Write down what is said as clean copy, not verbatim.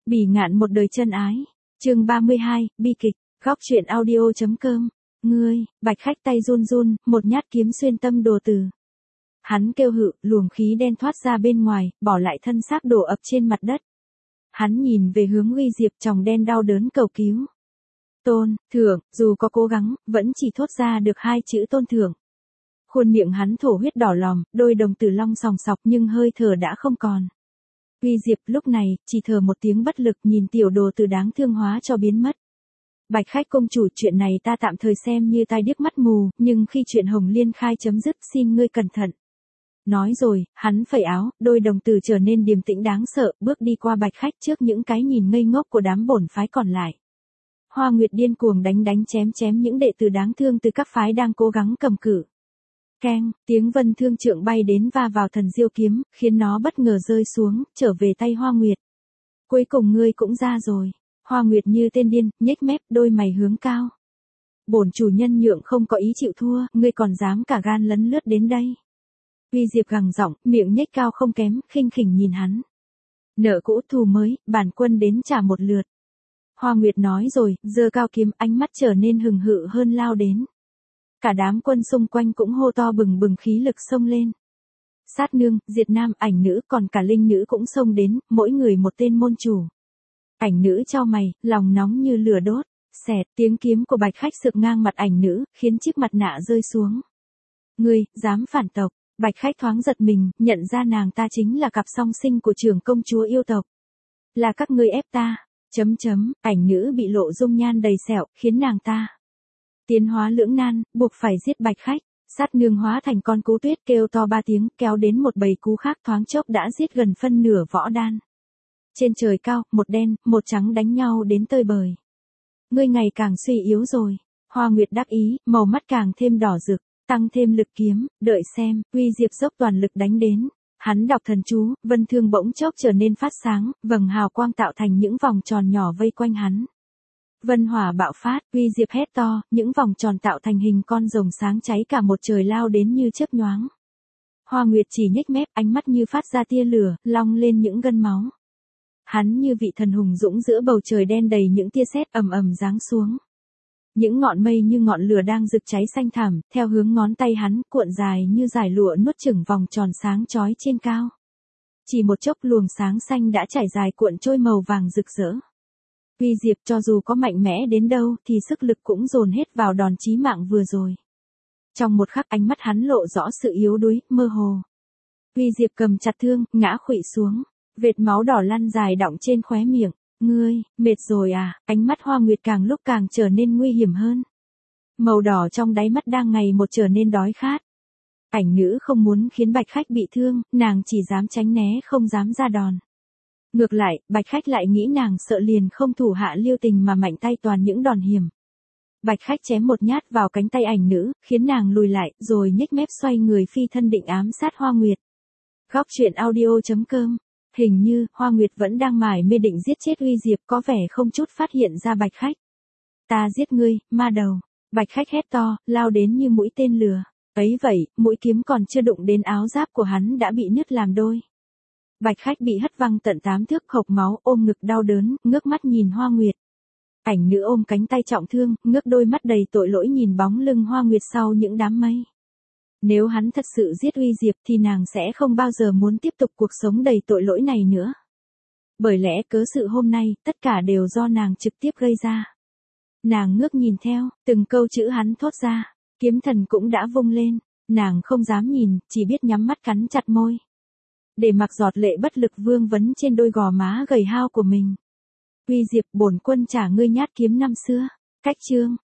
Bỉ ngạn một đời chân ái. Chương 32, bi kịch. Góc truyện audio.com. Ngươi, Bạch Khách tay run run, một nhát kiếm xuyên tâm đồ tử. Hắn kêu hự, luồng khí đen thoát ra bên ngoài, bỏ lại thân xác đổ ập trên mặt đất. Hắn nhìn về hướng Uy Diệp, tròng đen đau đớn cầu cứu. Tôn thượng, dù có cố gắng, vẫn chỉ thốt ra được hai chữ tôn thượng. Khuôn miệng hắn thổ huyết đỏ lòm, đôi đồng tử long sòng sọc nhưng hơi thở đã không còn. Uy Diệp lúc này, chỉ thở một tiếng bất lực nhìn tiểu đồ tử đáng thương hóa cho biến mất. Bạch Khách công chủ, chuyện này ta tạm thời xem như tai điếc mắt mù, nhưng khi chuyện Hồng Liên khai chấm dứt xin ngươi cẩn thận. Nói rồi, hắn phẩy áo, đôi đồng tử trở nên điềm tĩnh đáng sợ, bước đi qua Bạch Khách trước những cái nhìn ngây ngốc của đám bổn phái còn lại. Hoa Nguyệt điên cuồng đánh chém những đệ tử đáng thương từ các phái đang cố gắng cầm cự. Keng, tiếng vân thương trượng bay đến va vào thần diêu kiếm, khiến nó bất ngờ rơi xuống, trở về tay Hoa Nguyệt. Cuối cùng ngươi cũng ra rồi. Hoa Nguyệt như tên điên, nhếch mép, đôi mày hướng cao. Bổn chủ nhân nhượng không có ý chịu thua, ngươi còn dám cả gan lấn lướt đến đây. Uy Diệp gằn giọng, miệng nhếch cao không kém, khinh khỉnh nhìn hắn. Nợ cũ thù mới, bản quân đến trả một lượt. Hoa Nguyệt nói rồi, giơ cao kiếm, ánh mắt trở nên hừng hự hơn lao đến. Cả đám quân xung quanh cũng hô to bừng bừng khí lực xông lên. Sát nương, Diệt Nam, ảnh nữ còn cả linh nữ cũng xông đến, mỗi người một tên môn chủ. Ảnh nữ chau mày, lòng nóng như lửa đốt. Xẹt, tiếng kiếm của Bạch Khách sượt ngang mặt ảnh nữ, khiến chiếc mặt nạ rơi xuống. Ngươi, dám phản tộc. Bạch Khách thoáng giật mình, nhận ra nàng ta chính là cặp song sinh của trưởng công chúa yêu tộc. Là các ngươi ép ta. Ảnh nữ bị lộ dung nhan đầy sẹo, khiến nàng ta tiến hóa lưỡng nan, buộc phải giết Bạch Khách. Sát nương hóa thành con cú tuyết kêu to 3 tiếng, kéo đến một bầy cú khác thoáng chốc đã giết gần phân nửa võ đan. Trên trời cao, một đen, một trắng đánh nhau đến tơi bời. Ngươi ngày càng suy yếu rồi. Hoa Nguyệt đắc ý, màu mắt càng thêm đỏ rực, tăng thêm lực kiếm, đợi xem. Uy Diệp dốc toàn lực đánh đến. Hắn đọc thần chú, vân thương bỗng chốc trở nên phát sáng, vầng hào quang tạo thành những vòng tròn nhỏ vây quanh hắn. Vân hỏa bạo phát, Uy Diệp hét to, những vòng tròn tạo thành hình con rồng sáng cháy cả một trời lao đến như chớp nhoáng. Hoa Nguyệt chỉ nhếch mép, ánh mắt như phát ra tia lửa, long lên những gân máu. Hắn như vị thần hùng dũng giữa bầu trời đen đầy những tia sét ầm ầm giáng xuống. Những ngọn mây như ngọn lửa đang rực cháy xanh thẳm, theo hướng ngón tay hắn, cuộn dài như dải lụa nuốt chửng vòng tròn sáng chói trên cao. Chỉ một chốc luồng sáng xanh đã trải dài cuộn trôi màu vàng rực rỡ. Uy Diệp cho dù có mạnh mẽ đến đâu thì sức lực cũng dồn hết vào đòn chí mạng vừa rồi. Trong một khắc ánh mắt hắn lộ rõ sự yếu đuối, mơ hồ. Uy Diệp cầm chặt thương, ngã khuỵu xuống. Vệt máu đỏ lăn dài đọng trên khóe miệng. Ngươi, mệt rồi à? Ánh mắt Hoa Nguyệt càng lúc càng trở nên nguy hiểm hơn. Màu đỏ trong đáy mắt đang ngày một trở nên đói khát. Ảnh nữ không muốn khiến Bạch Khách bị thương, nàng chỉ dám tránh né không dám ra đòn. Ngược lại, Bạch Khách lại nghĩ nàng sợ liền không thủ hạ lưu tình mà mạnh tay toàn những đòn hiểm. Bạch Khách chém một nhát vào cánh tay ảnh nữ, khiến nàng lùi lại, rồi nhếch mép xoay người phi thân định ám sát Hoa Nguyệt. Góc truyện audio.com. Hình như, Hoa Nguyệt vẫn đang mải mê định giết chết Uy Diệp, có vẻ không chút phát hiện ra Bạch Khách. Ta giết ngươi, ma đầu. Bạch Khách hét to, lao đến như mũi tên lửa. Ấy vậy, mũi kiếm còn chưa đụng đến áo giáp của hắn đã bị nứt làm đôi. Bạch Khách bị hất văng tận 8 thước, hộc máu, ôm ngực đau đớn, ngước mắt nhìn Hoa Nguyệt. Ảnh nữ ôm cánh tay trọng thương, ngước đôi mắt đầy tội lỗi nhìn bóng lưng Hoa Nguyệt sau những đám mây. Nếu hắn thật sự giết Uy Diệp thì nàng sẽ không bao giờ muốn tiếp tục cuộc sống đầy tội lỗi này nữa. Bởi lẽ cớ sự hôm nay, tất cả đều do nàng trực tiếp gây ra. Nàng ngước nhìn theo, từng câu chữ hắn thốt ra, kiếm thần cũng đã vung lên, nàng không dám nhìn, chỉ biết nhắm mắt cắn chặt môi. Để mặc giọt lệ bất lực vương vấn trên đôi gò má gầy hao của mình. Uy Diệp, bổn quân trả ngươi nhát kiếm năm xưa. Cách chương.